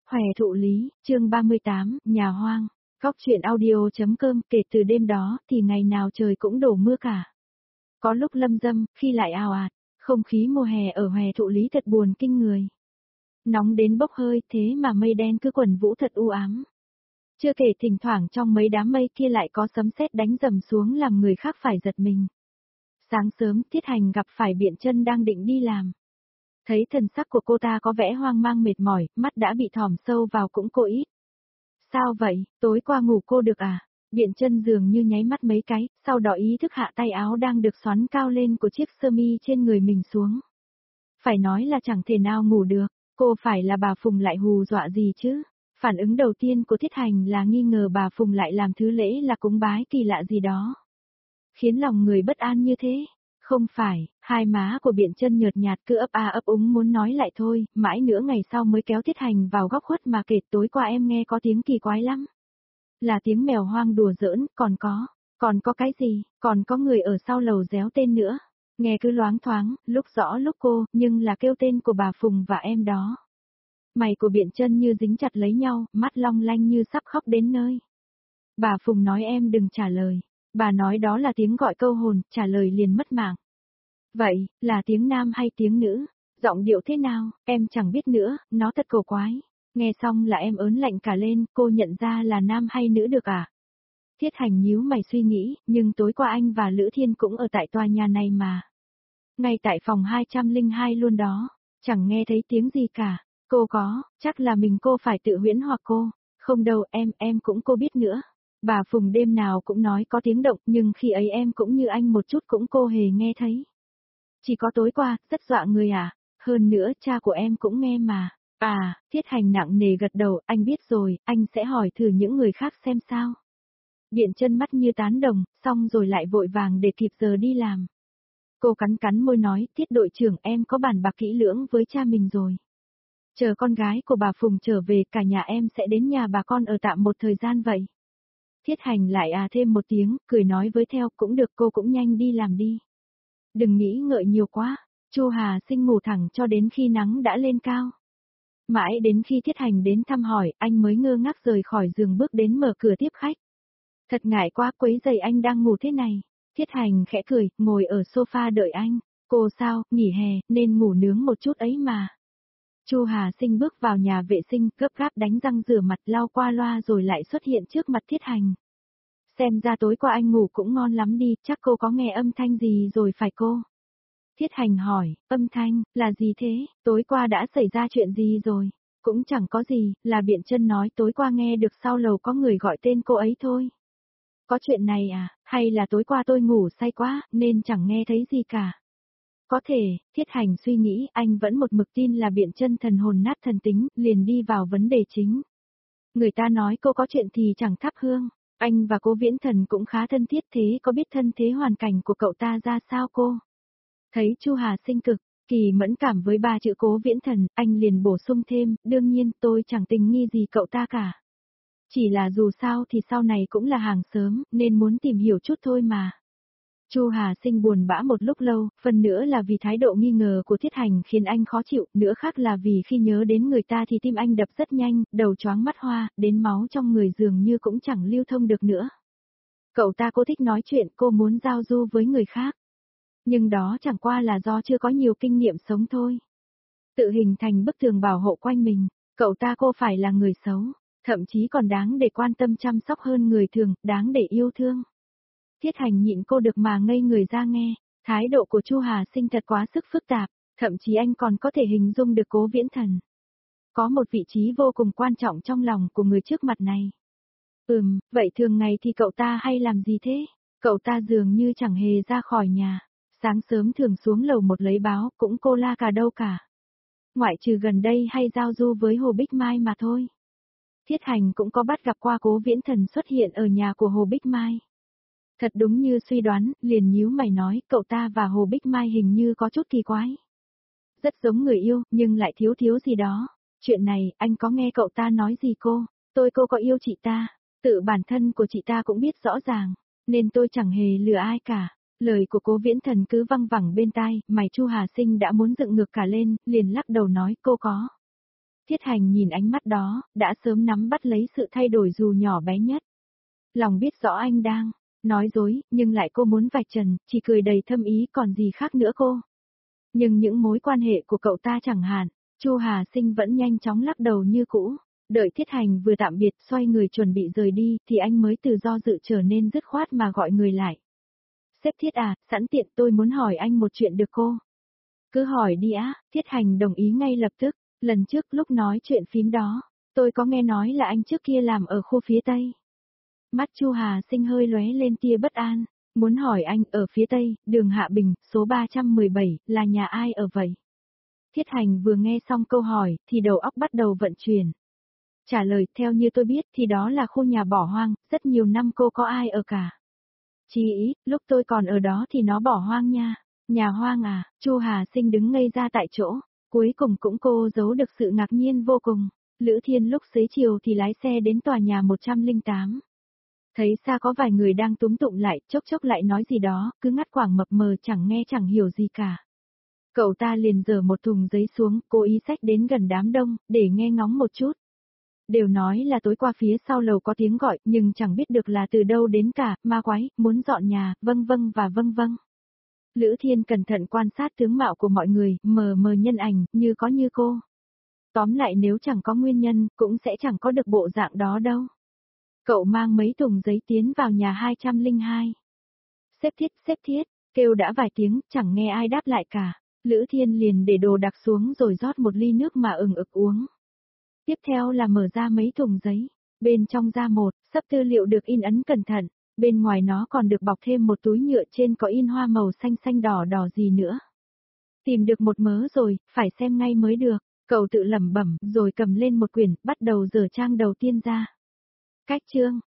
Hòe thụ lý, chương 38, nhà hoang. Góc chuyện audio.com. Kể từ đêm đó thì ngày nào trời cũng đổ mưa cả. Có lúc lâm dâm, khi lại ào ạt. Không khí mùa hè ở Hòe thụ lý thật buồn kinh người. Nóng đến bốc hơi, thế mà mây đen cứ quần vũ thật u ám. Chưa kể thỉnh thoảng trong mấy đám mây kia lại có sấm sét đánh rầm xuống làm người khác phải giật mình. Sáng sớm, Thiết Hành gặp phải Biện Chân đang định đi làm. Thấy thần sắc của cô ta có vẻ hoang mang mệt mỏi, mắt đã bị thòm sâu vào cũng cô ít. Sao vậy, tối qua ngủ cô được à? Biện Chân dường như nháy mắt mấy cái, sau đó ý thức hạ tay áo đang được xoắn cao lên của chiếc sơ mi trên người mình xuống. Phải nói là chẳng thể nào ngủ được, cô phải là bà Phùng lại hù dọa gì chứ? Phản ứng đầu tiên của Thiết Hành là nghi ngờ bà Phùng lại làm thứ lễ là cúng bái kỳ lạ gì đó. Khiến lòng người bất an như thế. Không phải, hai má của Biện Chân nhợt nhạt cứ ấp a ấp úng muốn nói lại thôi, mãi nữa ngày sau mới kéo Thiết Hành vào góc khuất mà kể tối qua em nghe có tiếng kỳ quái lắm. Là tiếng mèo hoang đùa giỡn, còn có cái gì, còn có người ở sau lầu réo tên nữa. Nghe cứ loáng thoáng, lúc rõ lúc cô, nhưng là kêu tên của bà Phùng và em đó. Mày của Biện Chân như dính chặt lấy nhau, mắt long lanh như sắp khóc đến nơi. Bà Phùng nói em đừng trả lời. Bà nói đó là tiếng gọi câu hồn, trả lời liền mất mạng. Vậy, là tiếng nam hay tiếng nữ? Giọng điệu thế nào, em chẳng biết nữa, nó thật cổ quái. Nghe xong là em ớn lạnh cả lên, cô nhận ra là nam hay nữ được à? Thiết Hành nhíu mày suy nghĩ, nhưng tối qua anh và Lữ Thiên cũng ở tại tòa nhà này mà. Ngay tại phòng 202 luôn đó, chẳng nghe thấy tiếng gì cả. Cô có, chắc là mình cô phải tự huyễn hoặc cô. Không đâu em cũng cô biết nữa. Bà Phùng đêm nào cũng nói có tiếng động nhưng khi ấy em cũng như anh một chút cũng cô hề nghe thấy. Chỉ có tối qua, rất dọa người à, hơn nữa cha của em cũng nghe mà. À, Thiết Hành nặng nề gật đầu, anh biết rồi, anh sẽ hỏi thử những người khác xem sao. Biện Chân mắt như tán đồng, xong rồi lại vội vàng để kịp giờ đi làm. Cô cắn cắn môi nói, Thiết đội trưởng em có bàn bạc kỹ lưỡng với cha mình rồi. Chờ con gái của bà Phùng trở về cả nhà em sẽ đến nhà bà con ở tạm một thời gian vậy. Thiết Hành lại thêm một tiếng, cười nói với theo cũng được cô cũng nhanh đi làm đi. Đừng nghĩ ngợi nhiều quá, Chu Hà Sinh ngủ thẳng cho đến khi nắng đã lên cao. Mãi đến khi Thiết Hành đến thăm hỏi, anh mới ngơ ngác rời khỏi giường bước đến mở cửa tiếp khách. Thật ngại quá quấy rầy anh đang ngủ thế này. Thiết Hành khẽ cười, ngồi ở sofa đợi anh. Cô sao, nghỉ hè, nên ngủ nướng một chút ấy mà. Chu Hà Sinh bước vào nhà vệ sinh, gấp gáp đánh răng rửa mặt lau qua loa rồi lại xuất hiện trước mặt Thiết Hành. Xem ra tối qua anh ngủ cũng ngon lắm đi, chắc cô có nghe âm thanh gì rồi phải cô? Thiết Hành hỏi, âm thanh, là gì thế, tối qua đã xảy ra chuyện gì rồi? Cũng chẳng có gì, là Biện Chân nói tối qua nghe được sau lầu có người gọi tên cô ấy thôi. Có chuyện này à, hay là tối qua tôi ngủ say quá, nên chẳng nghe thấy gì cả? Có thể, Thiết Hành suy nghĩ, anh vẫn một mực tin là Biện Chân thần hồn nát thần tính, liền đi vào vấn đề chính. Người ta nói cô có chuyện thì chẳng thắp hương, anh và Cố Viễn Thần cũng khá thân thiết thế có biết thân thế hoàn cảnh của cậu ta ra sao cô? Thấy Chu Hà Sinh cực kỳ mẫn cảm với ba chữ Cố Viễn Thần, anh liền bổ sung thêm, đương nhiên tôi chẳng tình nghi gì cậu ta cả. Chỉ là dù sao thì sau này cũng là hàng xóm, nên muốn tìm hiểu chút thôi mà. Chu Hà Sinh buồn bã một lúc lâu, phần nữa là vì thái độ nghi ngờ của Thiết Hành khiến anh khó chịu, nữa khác là vì khi nhớ đến người ta thì tim anh đập rất nhanh, đầu choáng mắt hoa, đến máu trong người dường như cũng chẳng lưu thông được nữa. Cậu ta cô thích nói chuyện, cô muốn giao du với người khác. Nhưng đó chẳng qua là do chưa có nhiều kinh nghiệm sống thôi. Tự hình thành bức tường bảo hộ quanh mình, cậu ta cô phải là người xấu, thậm chí còn đáng để quan tâm chăm sóc hơn người thường, đáng để yêu thương. Thiết Hành nhịn cô được mà ngây người ra nghe, thái độ của Chu Hà Sinh thật quá sức phức tạp, thậm chí anh còn có thể hình dung được Cố Viễn Thần. Có một vị trí vô cùng quan trọng trong lòng của người trước mặt này. Vậy thường ngày thì cậu ta hay làm gì thế? Cậu ta dường như chẳng hề ra khỏi nhà, sáng sớm thường xuống lầu một lấy báo, cũng cô la cả đâu cả. Ngoại trừ gần đây hay giao du với Hồ Bích Mai mà thôi. Thiết Hành cũng có bắt gặp qua Cố Viễn Thần xuất hiện ở nhà của Hồ Bích Mai. Thật đúng như suy đoán, liền nhíu mày nói, cậu ta và Hồ Bích Mai hình như có chút kỳ quái. Rất giống người yêu, nhưng lại thiếu thiếu gì đó. Chuyện này, anh có nghe cậu ta nói gì cô? Cô có yêu chị ta, tự bản thân của chị ta cũng biết rõ ràng, nên tôi chẳng hề lừa ai cả. Lời của Cố Viễn Thần cứ văng vẳng bên tai, mày Chu Hà Sinh đã muốn dựng ngược cả lên, liền lắc đầu nói cô có. Thiết Hành nhìn ánh mắt đó, đã sớm nắm bắt lấy sự thay đổi dù nhỏ bé nhất. Lòng biết rõ anh đang nói dối, nhưng lại cô muốn vạch trần, chỉ cười đầy thâm ý còn gì khác nữa cô. Nhưng những mối quan hệ của cậu ta chẳng hạn, Chu Hà Sinh vẫn nhanh chóng lắc đầu như cũ. Đợi Thiết Hành vừa tạm biệt xoay người chuẩn bị rời đi thì anh mới từ do dự trở nên dứt khoát mà gọi người lại. Sếp Thiết à, sẵn tiện tôi muốn hỏi anh một chuyện được cô? Cứ hỏi đi á, Thiết Hành đồng ý ngay lập tức. Lần trước lúc nói chuyện phím đó, tôi có nghe nói là anh trước kia làm ở khu phía Tây. Mắt Chu Hà Sinh hơi lóe lên tia bất an, muốn hỏi anh ở phía Tây, đường Hạ Bình, số 317, là nhà ai ở vậy? Thiết Hành vừa nghe xong câu hỏi thì đầu óc bắt đầu vận chuyển. Trả lời theo như tôi biết thì đó là khu nhà bỏ hoang, rất nhiều năm cô có ai ở cả. Chỉ ý, lúc tôi còn ở đó thì nó bỏ hoang nha. Nhà hoang à, Chu Hà Sinh đứng ngây ra tại chỗ, cuối cùng cũng cô giấu được sự ngạc nhiên vô cùng. Lữ Thiên lúc xế chiều thì lái xe đến tòa nhà 108. Thấy xa có vài người đang túm tụm lại, chốc chốc lại nói gì đó, cứ ngắt quãng mập mờ chẳng nghe chẳng hiểu gì cả. Cậu ta liền giở một thùng giấy xuống, cố ý xách đến gần đám đông, để nghe ngóng một chút. Đều nói là tối qua phía sau lầu có tiếng gọi, nhưng chẳng biết được là từ đâu đến cả, ma quái, muốn dọn nhà, vâng vâng và vâng vâng. Lữ Thiên cẩn thận quan sát tướng mạo của mọi người, mờ mờ nhân ảnh, như có như cô. Tóm lại nếu chẳng có nguyên nhân, cũng sẽ chẳng có được bộ dạng đó đâu. Cậu mang mấy thùng giấy tiến vào nhà 202. Sếp thiết, kêu đã vài tiếng, chẳng nghe ai đáp lại cả. Lữ Thiên liền để đồ đặc xuống rồi rót một ly nước mà ừng ực uống. Tiếp theo là mở ra mấy thùng giấy. Bên trong ra một, sấp tư liệu được in ấn cẩn thận. Bên ngoài nó còn được bọc thêm một túi nhựa trên có in hoa màu xanh xanh đỏ đỏ gì nữa. Tìm được một mớ rồi, phải xem ngay mới được. Cậu tự lẩm bẩm rồi cầm lên một quyển, bắt đầu dở trang đầu tiên ra. Cách chương.